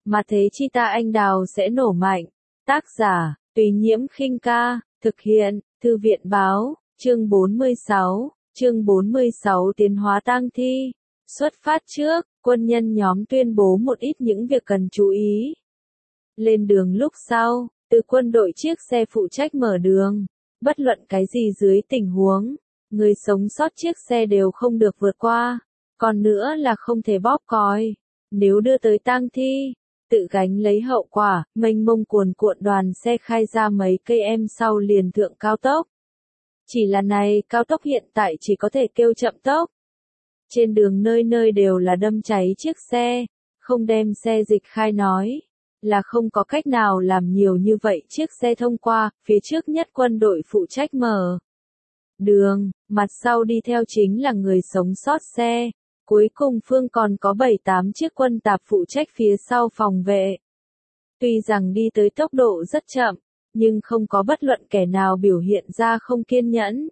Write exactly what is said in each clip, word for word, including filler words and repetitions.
mà thế chi ta anh đào sẽ nổ mạnh. Tác giả, Tùy Nhiễm Khinh Ca, thực hiện, Thư viện Báo, chương bốn mươi sáu, chương bốn mươi sáu tiến hóa tang thi. Xuất phát trước, quân nhân nhóm tuyên bố một ít những việc cần chú ý. Lên đường lúc sau, từ quân đội chiếc xe phụ trách mở đường. Bất luận cái gì dưới tình huống, người sống sót chiếc xe đều không được vượt qua. Còn nữa là không thể bóp còi. Nếu đưa tới tang thi, tự gánh lấy hậu quả. Mênh mông cuồn cuộn đoàn xe khai ra mấy cây em sau liền thượng cao tốc. Chỉ là này, cao tốc hiện tại chỉ có thể kêu chậm tốc. Trên đường nơi nơi đều là đâm cháy chiếc xe, không đem xe dịch khai nói, là không có cách nào làm nhiều như vậy chiếc xe thông qua. Phía trước nhất quân đội phụ trách mở đường, mặt sau đi theo chính là người sống sót xe. Cuối cùng phương còn có bảy tám chiếc quân tạp phụ trách phía sau phòng vệ. Tuy rằng đi tới tốc độ rất chậm, nhưng không có bất luận kẻ nào biểu hiện ra không kiên nhẫn.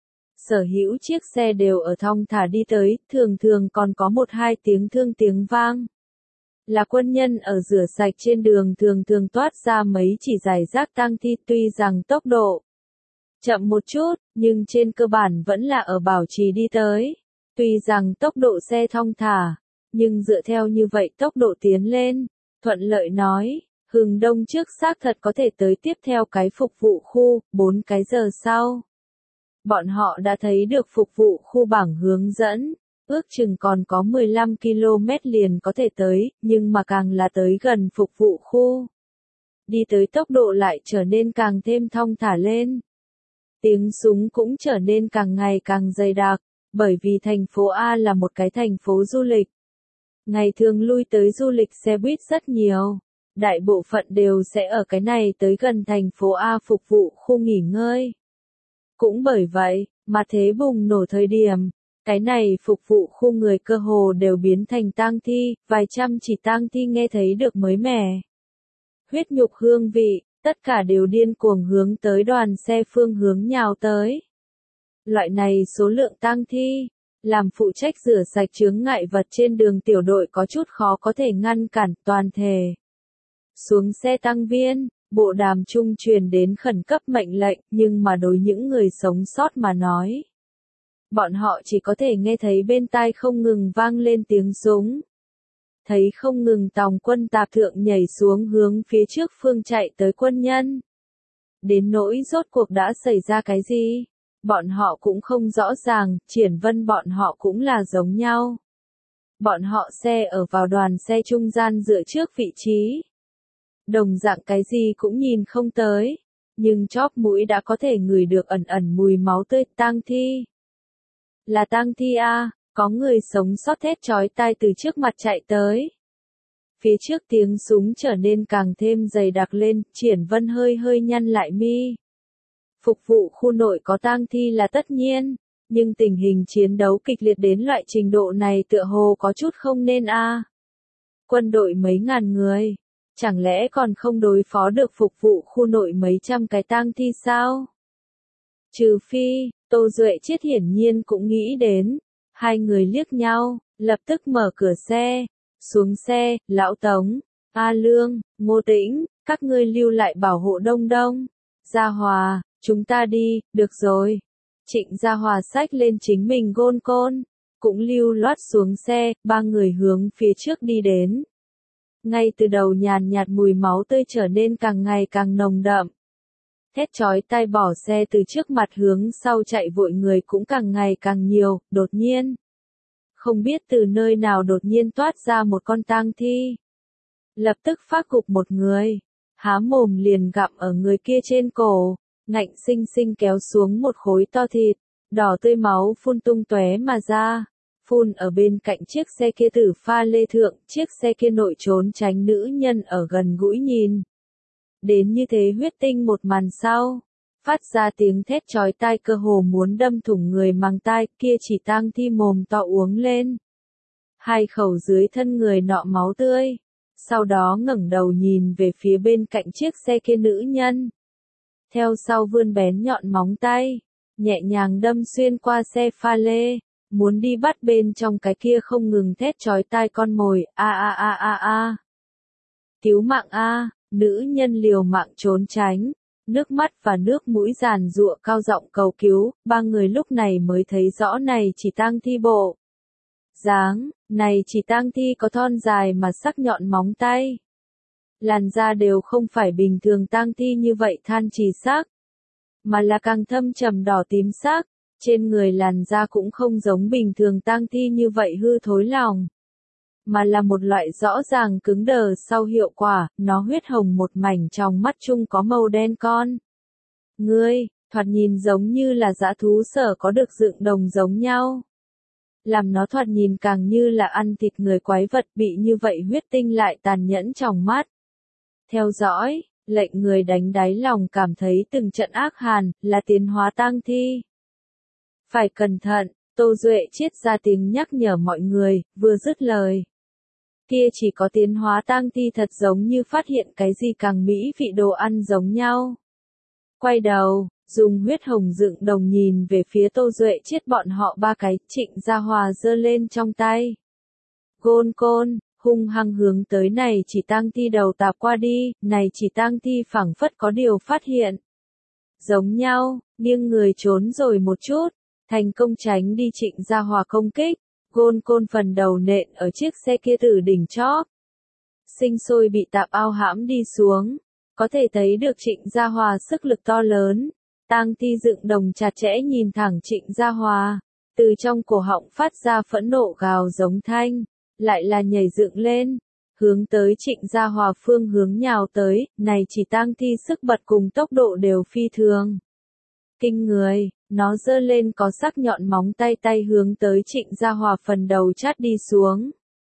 Sở hữu chiếc xe đều ở thong thả đi tới, thường thường còn có một hai tiếng thương tiếng vang. Là quân nhân ở rửa sạch trên đường thường thường toát ra mấy chỉ giải rác tang thi, tuy rằng tốc độ chậm một chút, nhưng trên cơ bản vẫn là ở bảo trì đi tới. Tuy rằng tốc độ xe thong thả, nhưng dựa theo như vậy tốc độ tiến lên, thuận lợi nói, Hừng Đông trước xác thật có thể tới tiếp theo cái phục vụ khu, bốn cái giờ sau. Bọn họ đã thấy được phục vụ khu bảng hướng dẫn, ước chừng còn có mười lăm ki lô mét liền có thể tới, nhưng mà càng là tới gần phục vụ khu. Đi tới tốc độ lại trở nên càng thêm thong thả lên. Tiếng súng cũng trở nên càng ngày càng dày đặc, bởi vì thành phố A là một cái thành phố du lịch. Ngày thường lui tới du lịch xe buýt rất nhiều. Đại bộ phận đều sẽ ở cái này tới gần thành phố A phục vụ khu nghỉ ngơi. Cũng bởi vậy, mà thế bùng nổ thời điểm, cái này phục vụ khu người cơ hồ đều biến thành tang thi, vài trăm chỉ tang thi nghe thấy được mới mẻ. Huyết nhục hương vị, tất cả đều điên cuồng hướng tới đoàn xe phương hướng nhào tới. Loại này số lượng tang thi, làm phụ trách rửa sạch chướng ngại vật trên đường tiểu đội có chút khó có thể ngăn cản toàn thể. Xuống xe tăng viên, bộ đàm trung truyền đến khẩn cấp mệnh lệnh, nhưng mà đối những người sống sót mà nói. Bọn họ chỉ có thể nghe thấy bên tai không ngừng vang lên tiếng súng. Thấy không ngừng tòng quân tạp thượng nhảy xuống hướng phía trước phương chạy tới quân nhân. Đến nỗi rốt cuộc đã xảy ra cái gì? Bọn họ cũng không rõ ràng, Triển Vân bọn họ cũng là giống nhau. Bọn họ xe ở vào đoàn xe trung gian dựa trước vị trí. Đồng dạng cái gì cũng nhìn không tới, nhưng chóp mũi đã có thể ngửi được ẩn ẩn mùi máu tươi. Tang thi. Là tang thi a, có người sống sót thét chói tai từ trước mặt chạy tới. Phía trước tiếng súng trở nên càng thêm dày đặc lên, Triển Vân hơi hơi nhăn lại mi. Phục vụ khu nội có tang thi là tất nhiên, nhưng tình hình chiến đấu kịch liệt đến loại trình độ này tựa hồ có chút không nên a. Quân đội mấy ngàn người, chẳng lẽ còn không đối phó được phục vụ khu nội mấy trăm cái tang thi sao? Trừ phi, Tô Duệ Chiết hiển nhiên cũng nghĩ đến. Hai người liếc nhau, lập tức mở cửa xe, xuống xe, Lão Tống, A Lương, Ngô Tĩnh, các ngươi lưu lại bảo hộ Đông Đông. Gia Hòa, chúng ta đi, được rồi. Trịnh Gia Hòa xách lên chính mình gôn côn, cũng lưu loát xuống xe, ba người hướng phía trước đi đến. Ngay từ đầu nhàn nhạt mùi máu tươi trở nên càng ngày càng nồng đậm. Thét chói tai bỏ xe từ trước mặt hướng sau chạy vội người cũng càng ngày càng nhiều, đột nhiên. Không biết từ nơi nào đột nhiên toát ra một con tang thi. Lập tức phát gục một người, há mồm liền gặm ở người kia trên cổ, ngạnh sinh sinh kéo xuống một khối to thịt, đỏ tươi máu phun tung tóe mà ra. Phun ở bên cạnh chiếc xe kia tử pha lê thượng, chiếc xe kia nội trốn tránh nữ nhân ở gần gũi nhìn. Đến như thế huyết tinh một màn sau, phát ra tiếng thét chói tai cơ hồ muốn đâm thủng người mang tai, kia chỉ tang thi mồm to uống lên. Hai khẩu dưới thân người nọ máu tươi, sau đó ngẩng đầu nhìn về phía bên cạnh chiếc xe kia nữ nhân. Theo sau vươn bén nhọn móng tay, nhẹ nhàng đâm xuyên qua xe pha lê. Muốn đi bắt bên trong cái kia không ngừng thét chói tai con mồi, a a a a a. Cứu mạng a, nữ nhân liều mạng trốn tránh, nước mắt và nước mũi giàn giụa cao giọng cầu cứu, ba người lúc này mới thấy rõ này chỉ tang thi bộ. Dáng, này chỉ tang thi có thon dài mà sắc nhọn móng tay. Làn da đều không phải bình thường tang thi như vậy than trì sắc, mà là càng thâm trầm đỏ tím sắc, trên người làn da cũng không giống bình thường tang thi như vậy hư thối lòng, mà là một loại rõ ràng cứng đờ sau hiệu quả, nó huyết hồng một mảnh trong mắt chung có màu đen con. Ngươi, thoạt nhìn giống như là dã thú sở có được dựng đồng giống nhau. Làm nó thoạt nhìn càng như là ăn thịt người quái vật bị như vậy huyết tinh lại tàn nhẫn trong mắt. Theo dõi, lệnh người đánh đáy lòng cảm thấy từng trận ác hàn, là tiến hóa tang thi. Phải cẩn thận, Tô Duệ triết ra tiếng nhắc nhở mọi người, vừa dứt lời. Kia chỉ có tiến hóa tang thi thật giống như phát hiện cái gì càng mỹ vị đồ ăn giống nhau. Quay đầu, dùng huyết hồng dựng đồng nhìn về phía Tô Duệ triết bọn họ ba cái, Trịnh Gia Hòa giơ lên trong tay. Gôn côn, hung hăng hướng tới này chỉ tang thi đầu tạp qua đi, này chỉ tang thi phảng phất có điều phát hiện. Giống nhau, nghiêng người trốn rồi một chút, thành công tránh đi Trịnh Gia Hòa công kích, gôn côn phần đầu nện ở chiếc xe kia từ đỉnh chóp. Sinh sôi bị tạp ao hãm đi xuống, có thể thấy được Trịnh Gia Hòa sức lực to lớn, tang thi dựng đồng chặt chẽ nhìn thẳng Trịnh Gia Hòa, từ trong cổ họng phát ra phẫn nộ gào giống thanh, lại là nhảy dựng lên, hướng tới Trịnh Gia Hòa phương hướng nhào tới, này chỉ tang thi sức bật cùng tốc độ đều phi thường. Kinh người, nó giơ lên có sắc nhọn móng tay tay hướng tới Trịnh Gia Hòa phần đầu chát đi xuống.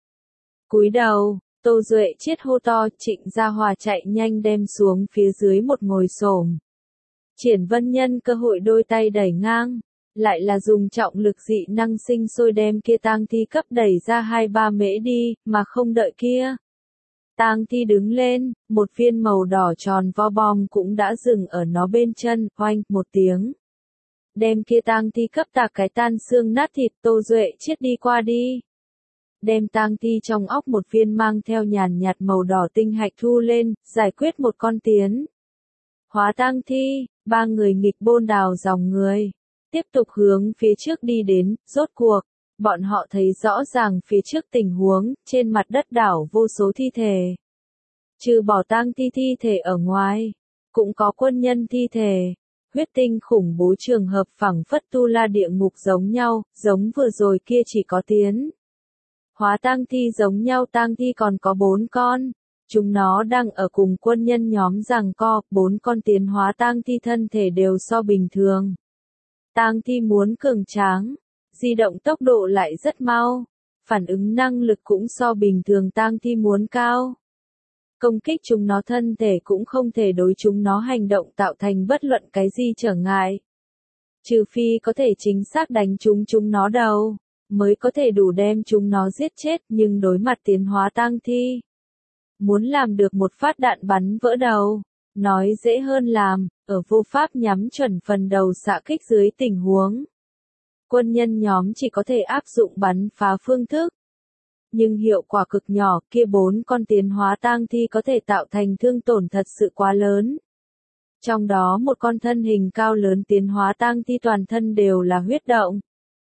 Cúi đầu, Tô Duệ triết hô to, Trịnh Gia Hòa chạy nhanh đem xuống phía dưới một ngồi xổm. Triển Vân nhân cơ hội đôi tay đẩy ngang, lại là dùng trọng lực dị năng sinh sôi đem kia tang thi cấp đẩy ra hai ba mễ đi, mà không đợi kia. Tang thi đứng lên, một viên màu đỏ tròn vo bom cũng đã dừng ở nó bên chân, oanh, một tiếng. Đem kia tang thi cấp tạc cái tan xương nát thịt, Tô Duệ triết đi qua đi. Đem tang thi trong óc một viên mang theo nhàn nhạt màu đỏ tinh hạch thu lên, giải quyết một con tiến. Hóa tang thi, ba người nghịch bôn đào dòng người. Tiếp tục hướng phía trước đi đến, rốt cuộc, bọn họ thấy rõ ràng phía trước tình huống, trên mặt đất đảo vô số thi thể. Trừ bỏ tang thi thi thể ở ngoài, cũng có quân nhân thi thể. Huyết tinh khủng bố trường hợp phẳng phất tu la địa ngục giống nhau, giống vừa rồi kia chỉ có tiến. Hóa tang thi giống nhau tang thi còn có bốn con. Chúng nó đang ở cùng quân nhân nhóm giằng co, bốn con tiến hóa tang thi thân thể đều so bình thường. Tang thi muốn cường tráng, di động tốc độ lại rất mau, phản ứng năng lực cũng so bình thường tang thi muốn cao. Công kích chúng nó thân thể cũng không thể đối chúng nó hành động tạo thành bất luận cái gì trở ngại. Trừ phi có thể chính xác đánh chúng chúng nó đầu, mới có thể đủ đem chúng nó giết chết, nhưng đối mặt tiến hóa tang thi. Muốn làm được một phát đạn bắn vỡ đầu, nói dễ hơn làm, ở vô pháp nhắm chuẩn phần đầu xạ kích dưới tình huống. Quân nhân nhóm chỉ có thể áp dụng bắn phá phương thức. Nhưng hiệu quả cực nhỏ, kia bốn con tiến hóa tang thi có thể tạo thành thương tổn thật sự quá lớn. Trong đó một con thân hình cao lớn tiến hóa tang thi toàn thân đều là huyết động.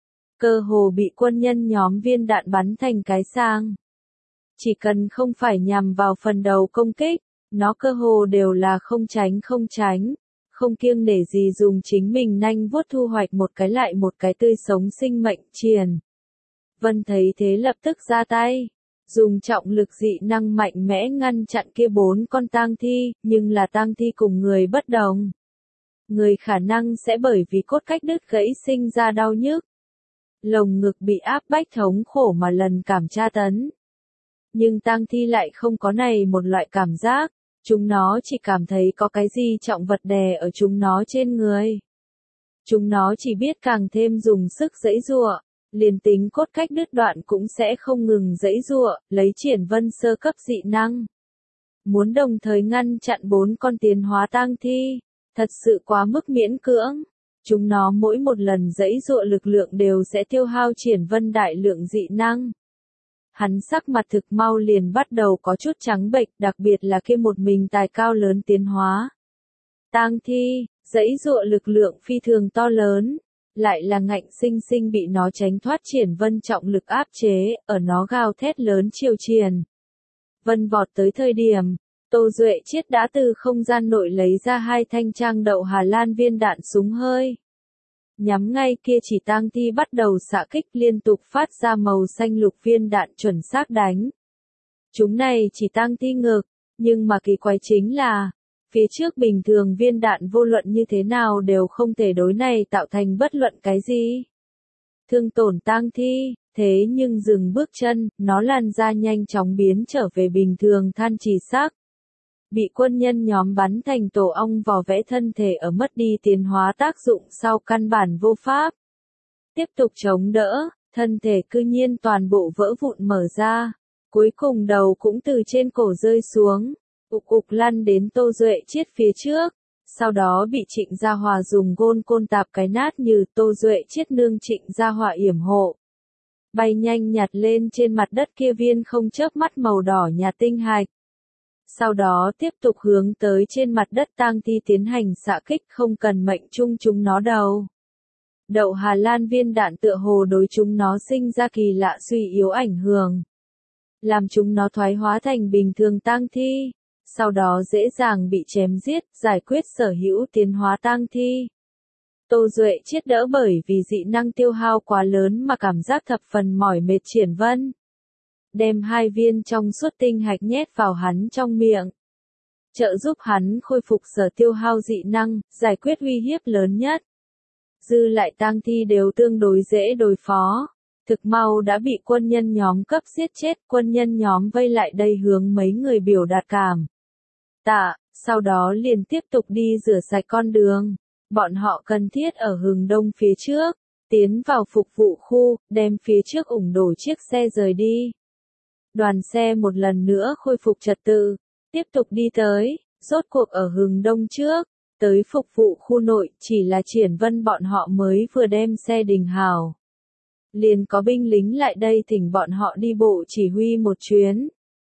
Cơ hồ bị quân nhân nhóm viên đạn bắn thành cái sang. Chỉ cần không phải nhằm vào phần đầu công kích, nó cơ hồ đều là không tránh không tránh, không kiêng nể gì dùng chính mình nanh vuốt thu hoạch một cái lại một cái tươi sống sinh mệnh triền. Vân thấy thế lập tức ra tay, dùng trọng lực dị năng mạnh mẽ ngăn chặn kia bốn con tang thi, nhưng là tang thi cùng người bất đồng. Người khả năng sẽ bởi vì cốt cách đứt gãy sinh ra đau nhức. Lồng ngực bị áp bách thống khổ mà lần cảm tra tấn. Nhưng tang thi lại không có này một loại cảm giác, chúng nó chỉ cảm thấy có cái gì trọng vật đè ở chúng nó trên người. Chúng nó chỉ biết càng thêm dùng sức giãy giụa, liền tính cốt cách đứt đoạn cũng sẽ không ngừng giãy giụa, lấy Triển Vân sơ cấp dị năng. Muốn đồng thời ngăn chặn bốn con tiến hóa tang thi, thật sự quá mức miễn cưỡng. Chúng nó mỗi một lần giãy giụa lực lượng đều sẽ tiêu hao Triển Vân đại lượng dị năng. hắn sắc mặt thực mau liền bắt đầu có chút trắng bệch, đặc biệt là kia một mình tài cao lớn tiến hóa. Tang thi, dãy dụa lực lượng phi thường to lớn, lại là ngạnh sinh sinh bị nó tránh thoát triển vân trọng lực áp chế, ở nó gào thét lớn chiều triển. Vân vọt tới thời điểm, Tô Duệ Chiết đã từ không gian nội lấy ra hai thanh trang đậu Hà Lan viên đạn súng hơi. Nhắm ngay kia chỉ tang thi bắt đầu xạ kích liên tục phát ra màu xanh lục viên đạn chuẩn xác đánh. Chúng này chỉ tang thi ngược, nhưng mà kỳ quái chính là, phía trước bình thường viên đạn vô luận như thế nào đều không thể đối này tạo thành bất luận cái gì. Thương tổn tang thi, thế nhưng dừng bước chân, nó lan ra nhanh chóng biến trở về bình thường than trì xác. Bị quân nhân nhóm bắn thành tổ ong vò vẽ thân thể ở mất đi tiến hóa tác dụng sau căn bản vô pháp. Tiếp tục chống đỡ, thân thể cư nhiên toàn bộ vỡ vụn mở ra, cuối cùng đầu cũng từ trên cổ rơi xuống, ục ục lăn đến Tô Duệ Chiết phía trước, sau đó bị Trịnh Gia Hòa dùng gôn côn tạp cái nát như Tô Duệ Chiết nương Trịnh Gia Hòa yểm hộ. Bay nhanh nhặt lên trên mặt đất kia viên không chớp mắt màu đỏ nhà tinh hạch. Sau đó tiếp tục hướng tới trên mặt đất tang thi tiến hành xạ kích không cần mệnh trung chúng nó đầu. Đậu Hà Lan viên đạn tựa hồ đối chúng nó sinh ra kỳ lạ suy yếu ảnh hưởng. Làm chúng nó thoái hóa thành bình thường tang thi, sau đó dễ dàng bị chém giết, giải quyết sở hữu tiến hóa tang thi. Tô Duệ Chiết đỡ bởi vì dị năng tiêu hao quá lớn mà cảm giác thập phần mỏi mệt triển vân. Đem hai viên trong suốt tinh hạch nhét vào hắn trong miệng. Trợ giúp hắn khôi phục sở tiêu hao dị năng, giải quyết uy hiếp lớn nhất. Dư lại tang thi đều tương đối dễ đối phó. Thực mau đã bị quân nhân nhóm cấp giết chết, quân nhân nhóm vây lại đây hướng mấy người biểu đạt cảm tạ, sau đó liền tiếp tục đi rửa sạch con đường. Bọn họ cần thiết ở hướng đông phía trước, tiến vào phục vụ khu, đem phía trước ủng đổ chiếc xe rời đi. Đoàn xe một lần nữa khôi phục trật tự, tiếp tục đi tới, rốt cuộc ở hướng đông trước, tới phục vụ khu nội, chỉ là triển vân bọn họ mới vừa đem xe đình hào. Liền có binh lính lại đây thỉnh bọn họ đi bộ chỉ huy một chuyến.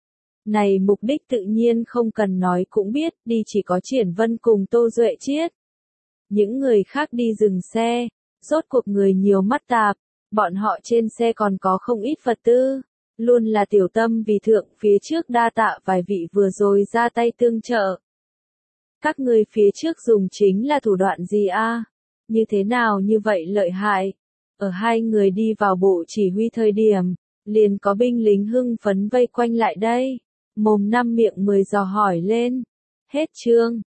Này mục đích tự nhiên không cần nói cũng biết, đi chỉ có triển vân cùng Tô Duệ Chiết. Những người khác đi dừng xe, rốt cuộc người nhiều mắt tạp, bọn họ trên xe còn có không ít vật tư. Luôn là tiểu tâm vì thượng phía trước đa tạ vài vị vừa rồi ra tay tương trợ. Các người phía trước dùng chính là thủ đoạn gì a? Như thế nào như vậy lợi hại? Ở hai người đi vào bộ chỉ huy thời điểm, liền có binh lính hưng phấn vây quanh lại đây. Mồm năm miệng mười dò hỏi lên. Hết chương.